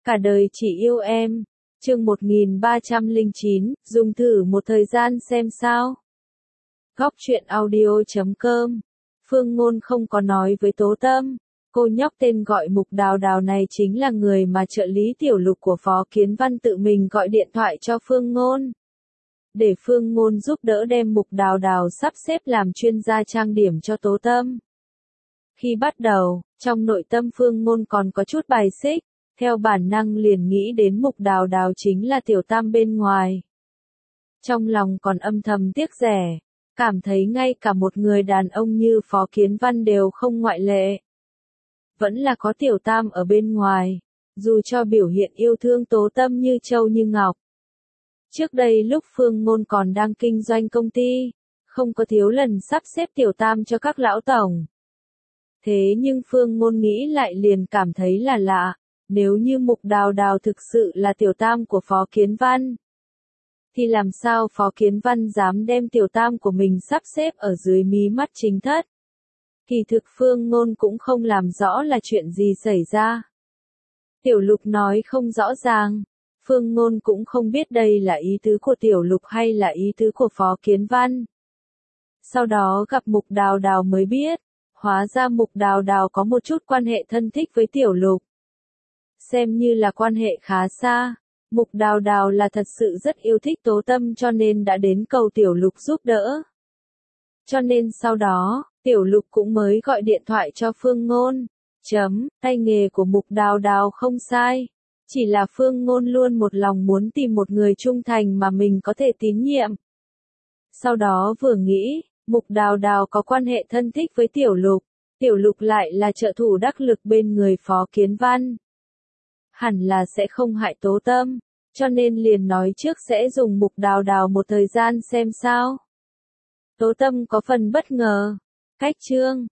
Cả đời chỉ yêu em. Chương 1309, dùng thử một thời gian xem sao. Góc truyện audio.com. Phương Ngôn không có nói với Tố Tâm. Cô nhóc tên gọi Mục Đào Đào này chính là người mà trợ lý tiểu lục của Phó Kiến Văn tự mình gọi điện thoại cho Phương Ngôn. Để Phương Ngôn giúp đỡ đem Mục Đào Đào sắp xếp làm chuyên gia trang điểm cho Tố Tâm. Khi bắt đầu, trong nội tâm Phương Ngôn còn có chút bài xích, theo bản năng liền nghĩ đến Mục Đào Đào chính là tiểu tam bên ngoài. Trong lòng còn âm thầm tiếc rẻ, cảm thấy ngay cả một người đàn ông như Phó Kiến Văn đều không ngoại lệ. Vẫn là có tiểu tam ở bên ngoài, dù cho biểu hiện yêu thương Tố Tâm như châu như ngọc. Trước đây lúc Phương Ngôn còn đang kinh doanh công ty, không có thiếu lần sắp xếp tiểu tam cho các lão tổng. Thế nhưng Phương Ngôn nghĩ lại liền cảm thấy là lạ, nếu như Mục Đào Đào thực sự là tiểu tam của Phó Kiến Văn, thì làm sao Phó Kiến Văn dám đem tiểu tam của mình sắp xếp ở dưới mí mắt chính thất? Kỳ thực Phương Ngôn cũng không làm rõ là chuyện gì xảy ra. Tiểu Lục nói không rõ ràng, Phương Ngôn cũng không biết đây là ý tứ của Tiểu Lục hay là ý tứ của Phó Kiến Văn. Sau đó gặp Mục Đào Đào mới biết, hóa ra Mục Đào Đào có một chút quan hệ thân thích với Tiểu Lục. Xem như là quan hệ khá xa, Mục Đào Đào là thật sự rất yêu thích Tố Tâm cho nên đã đến cầu Tiểu Lục giúp đỡ. Cho nên sau đó, Tiểu Lục cũng mới gọi điện thoại cho Phương Ngôn. Tay nghề của Mục Đào Đào không sai, chỉ là Phương Ngôn luôn một lòng muốn tìm một người trung thành mà mình có thể tín nhiệm. Sau đó vừa nghĩ, Mục Đào Đào có quan hệ thân thích với Tiểu Lục lại là trợ thủ đắc lực bên người Phó Kiến Văn. Hẳn là sẽ không hại Tố Tâm, cho nên liền nói trước sẽ dùng Mục Đào Đào một thời gian xem sao. Tố Tâm có phần bất ngờ. Cách chương